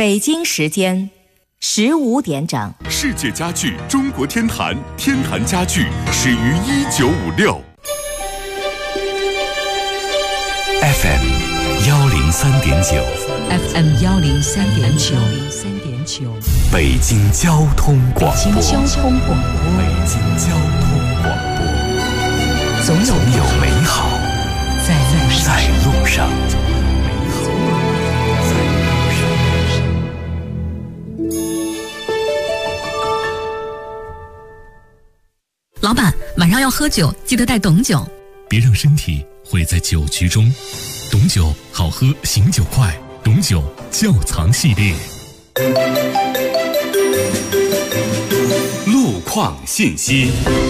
北京时间15点整。 世界家具中国天坛，天坛家具始于1956。 FM 103.9 FM 103.9 北京交通广播。 北京交通广播。 北京交通广播。总有美好在路上。 老板，晚上要喝酒，记得带董酒。 别让身体毁在酒局中。董酒好喝，醒酒快。董酒窖藏系列。 路况信息。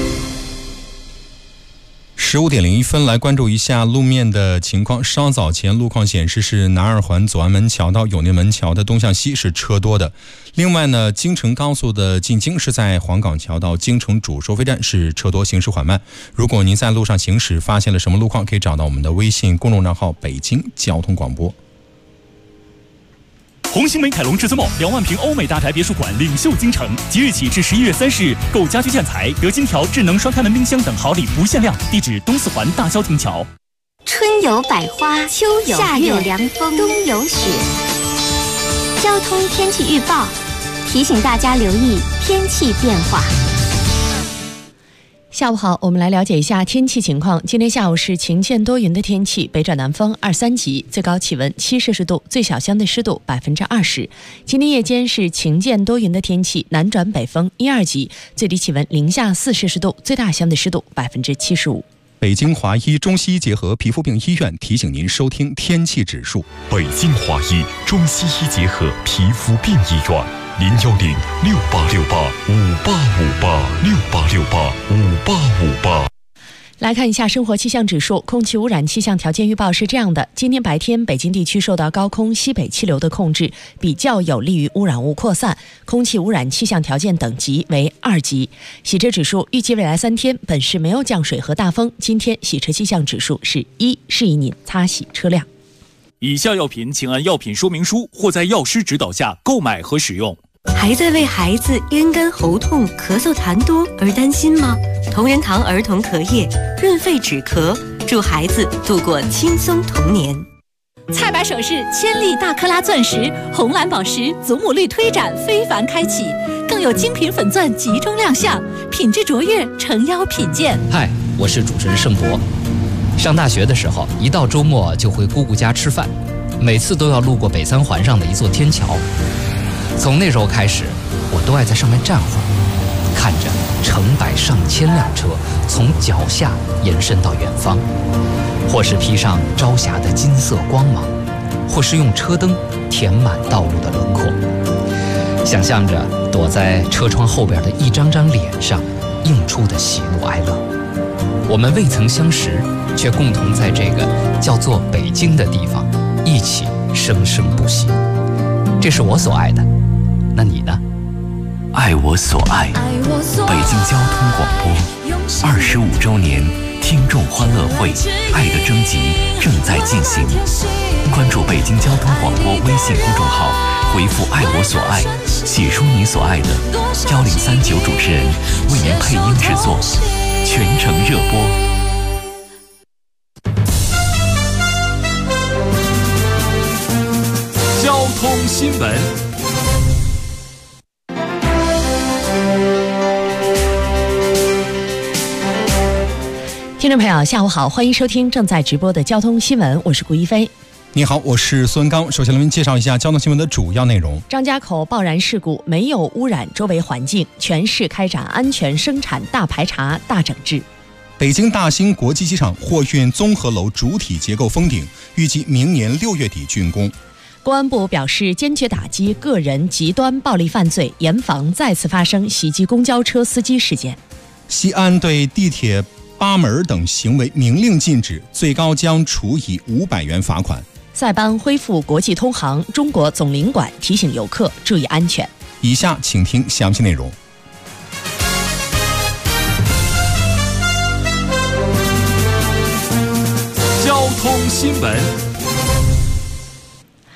15点01分，来关注一下路面的情况。稍早前路况显示是南二环左安门桥到永定门桥的东向西是车多的。另外呢，京承高速的进京是在黄岗桥到京承主收费站是车多，行驶缓慢。如果您在路上行驶发现了什么路况，可以找到我们的微信公众账号北京交通广播。 红星美凯龙至尊梦2万平欧美大宅别墅馆领袖京城，即日起至11月30日，购家居建材得金条、智能双开门冰箱等好礼不限量。地址东四环大萧亭桥。 春有百花，秋有夏有凉风，冬有雪。交通天气预报提醒大家留意天气变化。 下午好，我们来了解一下天气情况。今天下午是晴见多云的天气，北转南风2、3级，最高气温7摄氏度，最小相对湿度20%。今天夜间是晴见多云的天气，南转北风1、2级，最低气温零下4摄氏度，最大相对湿度75%。 北京华医中西医结合皮肤病医院提醒您收听天气指数。 北京华医中西医结合皮肤病医院，0868585858，68585858。 来看一下生活气象指数。空气污染气象条件预报是这样的：今天白天北京地区受到高空西北气流的控制，比较有利于污染物扩散，空气污染气象条件等级为2级。洗车指数预计未来3天本市没有降水和大风，今天洗车气象指数是1，适宜您擦洗车辆。 以下药品请按药品说明书或在药师指导下购买和使用。 还在为孩子咽干喉痛、咳嗽痰多而担心吗？同仁堂儿童咳液润肺止咳，助孩子度过轻松童年。 菜百首饰千粒大克拉钻石、红蓝宝石、祖母绿推展非凡开启，更有精品粉钻集中亮相，品质卓越，诚邀品鉴。 嗨，我是主持人盛博。上大学的时候，一到周末就回姑姑家吃饭，每次都要路过北3环上的一座天桥。从那时候开始，我都爱在上面站会儿，看着成百上千辆车从脚下延伸到远方，或是披上朝霞的金色光芒，或是用车灯填满道路的轮廓。想象着躲在车窗后边的一张张脸上映出的喜怒哀乐。我们未曾相识，却共同在这个叫做北京的地方一起生生不息。这是我所爱的，那你呢？ 爱我所爱，北京交通广播25周年听众欢乐会爱的征集正在进行，关注北京交通广播微信公众号，回复爱我所爱，写出你所爱的，1039主持人为您配音制作，全程热播。 交通新闻。 听众朋友下午好，欢迎收听正在直播的交通新闻，我是顾一飞。 你好，我是孙刚。首先来为您介绍一下交通新闻的主要内容。 张家口爆燃事故没有污染周围环境，全市开展安全生产大排查大整治。 北京大兴国际机场货运综合楼主体结构封顶，预计明年6月底竣工。 公安部表示，坚决打击个人极端暴力犯罪，严防再次发生袭击公交车司机事件。 西安对地铁扒门等行为明令禁止，最高将处以500元罚款。 塞班恢复国际通航，中国总领馆提醒游客注意安全。 以下请听详细内容。 交通新闻。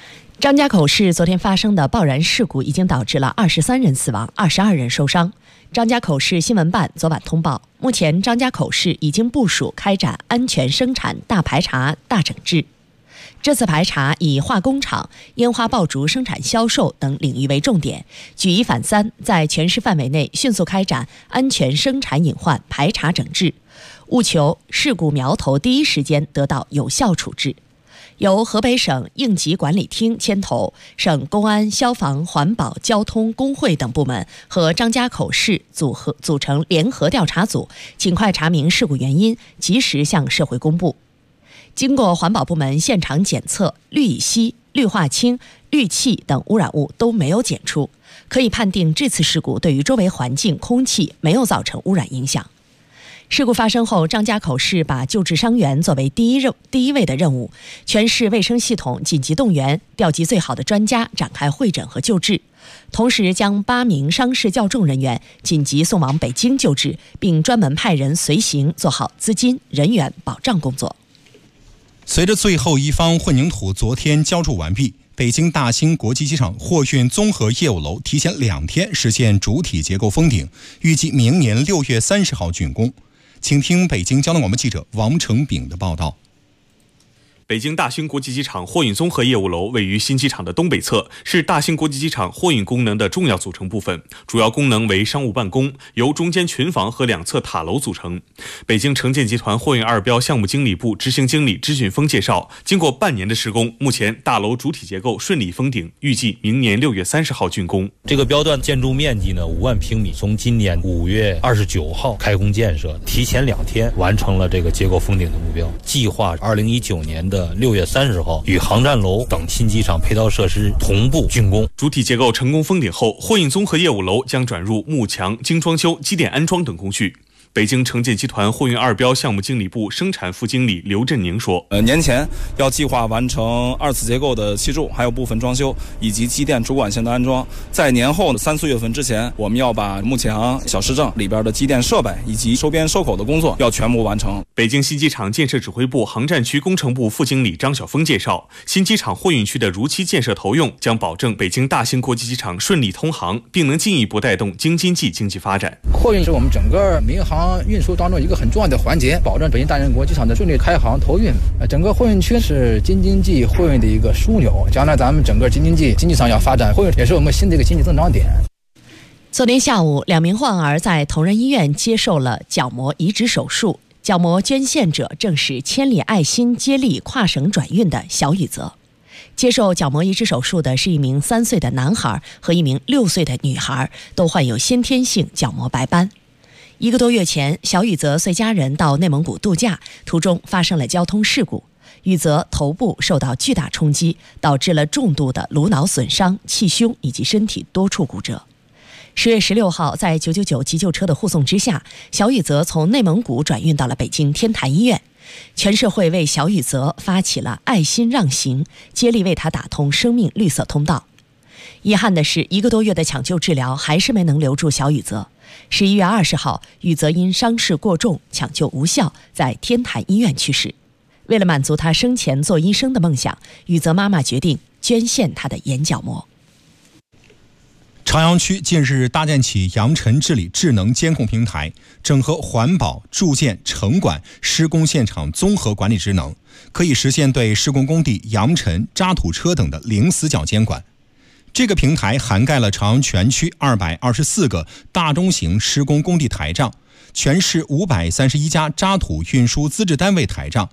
张家口市昨天发生的爆燃事故已经导致了23人死亡，22人受伤。张家口市新闻办昨晚通报，目前张家口市已经部署开展安全生产大排查、大整治。这次排查以化工厂、烟花爆竹生产销售等领域为重点，举一反三，在全市范围内迅速开展安全生产隐患排查整治，务求事故苗头第一时间得到有效处置。由河北省应急管理厅牵头，省公安、消防、环保、交通、工会等部门和张家口市组成联合调查组，尽快查明事故原因，及时向社会公布。经过环保部门现场检测，氯乙烯、氯化氢、氯气等污染物都没有检出，可以判定这次事故对于周围环境、空气没有造成污染影响。事故发生后，张家口市把救治伤员作为第一位的任务，全市卫生系统紧急动员，调集最好的专家展开会诊和救治，同时将8名伤势较重人员紧急送往北京救治，并专门派人随行，做好资金、人员保障工作。 随着最后一方混凝土昨天浇筑完毕，北京大兴国际机场货运综合业务楼提前2天实现主体结构封顶，预计明年6月30号竣工。请听北京交通广播记者王成炳的报道。 北京大兴国际机场货运综合业务楼位于新机场的东北侧，是大兴国际机场货运功能的重要组成部分，主要功能为商务办公，由中间群房和2侧塔楼组成。北京城建集团货运2标项目经理部执行经理支俊峰介绍，经过半年的施工，目前大楼主体结构顺利封顶，预计明年6月30号竣工。 这个标段建筑面积呢5万平米，从今年5月29号开工建设，提前2天完成了这个结构封顶的目标，计划2019年的6月30号与航站楼等新机场配套设施同步竣工。 主体结构成功封顶后，货运综合业务楼将转入幕墙、精装修、机电安装等工序。北京城建集团货运2标项目经理部生产副经理刘振宁说： 年前要计划完成2次结构的砌筑，还有部分装修以及机电主管线的安装。在年后的3、4月份之前，我们要把幕墙、小市政里边的机电设备以及收编收口的工作要全部完成。 北京新机场建设指挥部航站区工程部副经理张晓峰介绍，新机场货运区的如期建设投用，将保证北京大兴国际机场顺利通航，并能进一步带动京津冀经济发展。 货运是我们整个民航运输当中一个很重要的环节，保证北京大兴国际机场的顺利开航投运。整个货运区是京津冀货运的一个枢纽，将来咱们整个京津冀经济上要发展，货运也是我们新的一个经济增长点。 昨天下午，2名患儿在同仁医院接受了角膜移植手术，角膜捐献者正是千里爱心接力跨省转运的小宇泽。接受角膜移植手术的是一名3岁的男孩和一名6岁的女孩，都患有先天性角膜白斑。1个多月前，小宇泽随家人到内蒙古度假，途中发生了交通事故，宇泽头部受到巨大冲击，导致了重度的颅脑损伤、气胸以及身体多处骨折。10月16号，在999急救车的护送之下，小宇泽从内蒙古转运到了北京天坛医院。全社会为小宇泽发起了爱心让行，接力为他打通生命绿色通道。遗憾的是，1个多月的抢救治疗还是没能留住小宇泽。11月20号，宇泽因伤势过重，抢救无效，在天坛医院去世。为了满足他生前做医生的梦想，宇泽妈妈决定捐献他的眼角膜。 朝阳区近日搭建起扬尘治理智能监控平台，整合环保、住建、城管、施工现场综合管理职能，可以实现对施工工地扬尘、渣土车等的零死角监管。这个平台涵盖了朝阳全区224个大中型施工工地台账，全市531家渣土运输资质单位台账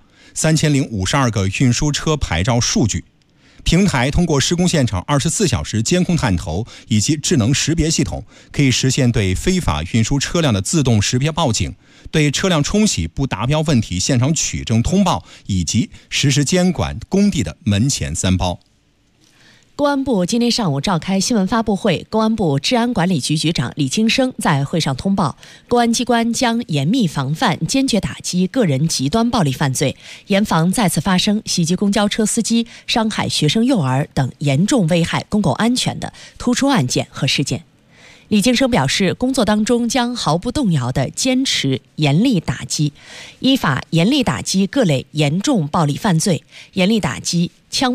，3052个运输车牌照数据。平台通过施工现场24小时监控探头以及智能识别系统，可以实现对非法运输车辆的自动识别报警，对车辆冲洗不达标问题现场取证通报，以及实时监管工地的门前3包。 公安部今天上午召开新闻发布会，公安部治安管理局局长李京生在会上通报，公安机关将严密防范、坚决打击个人极端暴力犯罪，严防再次发生袭击公交车司机、伤害学生幼儿等严重危害公共安全的突出案件和事件。李京生表示，工作当中将毫不动摇地坚持严厉打击，依法严厉打击各类严重暴力犯罪，严厉打击枪爆、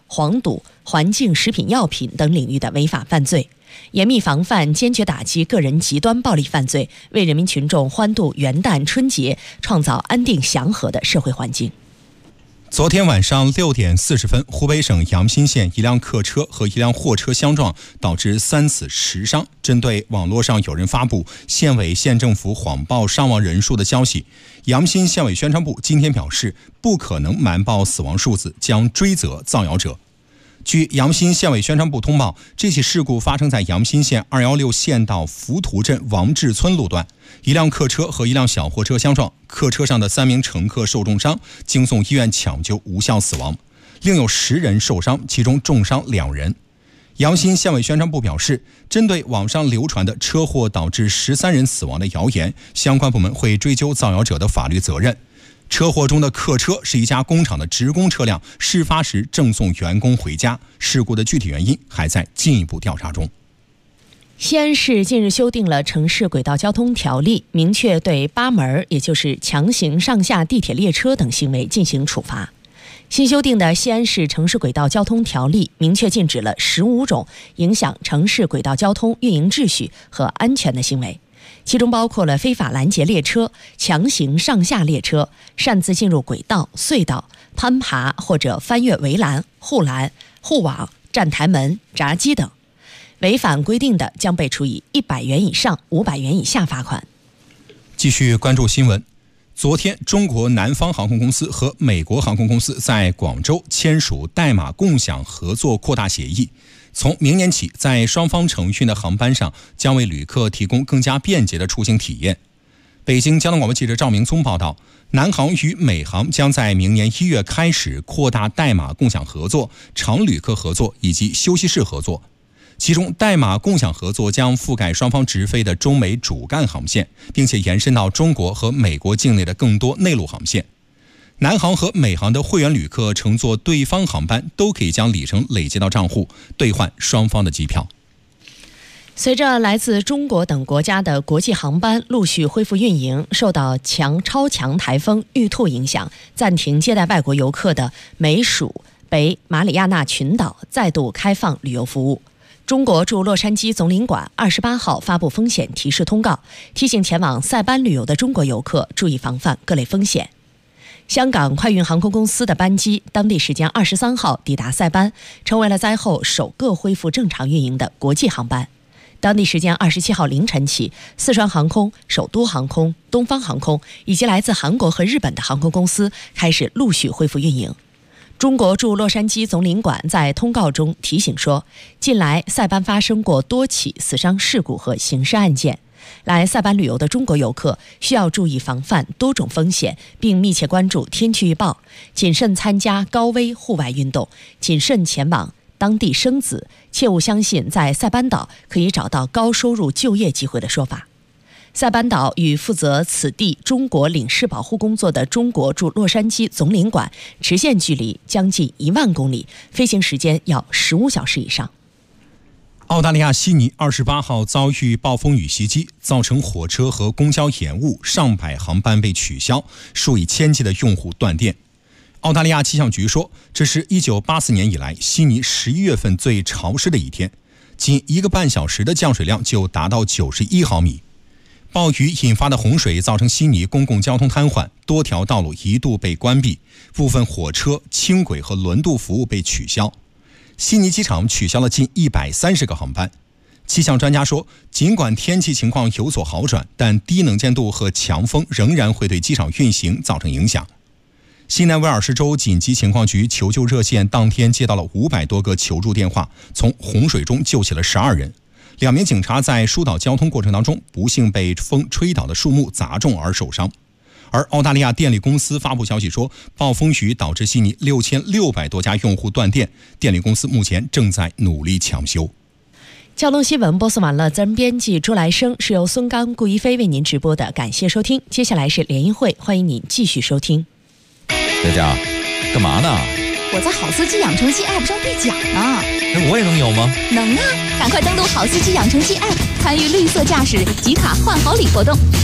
黄赌、环境、食品药品等领域的违法犯罪，严密防范、坚决打击个人极端暴力犯罪，为人民群众欢度元旦春节创造安定祥和的社会环境。 昨天晚上6点40分，湖北省阳新县一辆客车和一辆货车相撞，导致3死10伤。针对网络上有人发布县委县政府谎报伤亡人数的消息，阳新县委宣传部今天表示，不可能瞒报死亡数字，将追责造谣者。据阳新县委宣传部通报，这起事故发生在阳新县216县道浮屠镇王志村路段，一辆客车和一辆小货车相撞，客车上的3名乘客受重伤，经送医院抢救无效死亡，另有10人受伤，其中重伤2人。阳新县委宣传部表示，针对网上流传的车祸导致13人死亡的谣言，相关部门会追究造谣者的法律责任。车祸中的客车是一家工厂的职工车辆，事发时正送员工回家，事故的具体原因还在进一步调查中。 西安市近日修订了城市轨道交通条例，明确对扒门，也就是强行上下地铁列车等行为进行处罚。新修订的西安市城市轨道交通条例明确禁止了15种影响城市轨道交通运营秩序和安全的行为，其中包括了非法拦截列车、强行上下列车、擅自进入轨道、隧道、攀爬或者翻越围栏、护栏、护网、站台门、闸机等。违反规定的将被处以100元以上500元以下罚款。 继续关注新闻。昨天，中国南方航空公司和美国航空公司在广州签署代码共享合作扩大协议。从明年起，在双方承运的航班上，将为旅客提供更加便捷的出行体验。北京交通广播记者赵明聪报道，南航与美航将在明年1月开始扩大代码共享合作、常旅客合作以及休息室合作。其中，代码共享合作将覆盖双方直飞的中美主干航线，并且延伸到中国和美国境内的更多内陆航线。南航和美航的会员旅客乘坐对方航班都可以将里程累计到账户，兑换双方的机票。 随着来自中国等国家的国际航班陆续恢复运营，受到超强台风玉兔影响，暂停接待外国游客的美属北马里亚纳群岛再度开放旅游服务。中国驻洛杉矶总领馆28号发布风险提示通告，提醒前往塞班旅游的中国游客注意防范各类风险。香港快运航空公司的班机当地时间23号抵达塞班，成为了灾后首个恢复正常运营的国际航班。当地时间27号凌晨起，四川航空、首都航空、东方航空以及来自韩国和日本的航空公司开始陆续恢复运营。中国驻洛杉矶总领馆在通告中提醒说，近来塞班发生过多起死伤事故和刑事案件，来塞班旅游的中国游客需要注意防范多种风险，并密切关注天气预报，谨慎参加高危户外运动，谨慎前往当地生子，切勿相信在塞班岛可以找到高收入就业机会的说法。塞班岛与负责此地中国领事保护工作的中国驻洛杉矶总领馆直线距离将近1万公里，飞行时间要15小时以上。 澳大利亚悉尼28号遭遇暴风雨袭击，造成火车和公交延误，上百航班被取消，数以千计的用户断电。澳大利亚气象局说，这是1984年以来悉尼11月份最潮湿的一天，仅1个半小时的降水量就达到91毫米。暴雨引发的洪水造成悉尼公共交通瘫痪，多条道路一度被关闭，部分火车、轻轨和轮渡服务被取消。悉尼机场取消了近130个航班。气象专家说，尽管天气情况有所好转，但低能见度和强风仍然会对机场运行造成影响。新南威尔士州紧急情况局求救热线当天接到了500多个求助电话，从洪水中救起了12人。2名警察在疏导交通过程当中，不幸被风吹倒的树木砸中而受伤。而澳大利亚电力公司发布消息说，暴风雨导致悉尼6600多家用户断电，电力公司目前正在努力抢修。 交通新闻播送完了，责任编辑朱来生，是由孙刚、顾一飞为您直播的，感谢收听。接下来是联谊会，欢迎您继续收听。 佳佳，干嘛呢？ 我在好司机养成记 App 上兑奖呢。 我也能有吗？ 能啊，赶快登录好司机养成记 App， 参与绿色驾驶集卡换好礼活动。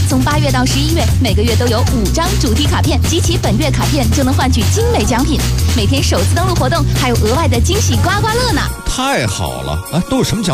从8月到11月，每个月都有5张主题卡片，集齐本月卡片就能换取精美奖品。每天首次登录活动还有额外的惊喜刮刮乐呢！ 太好了啊！都有什么奖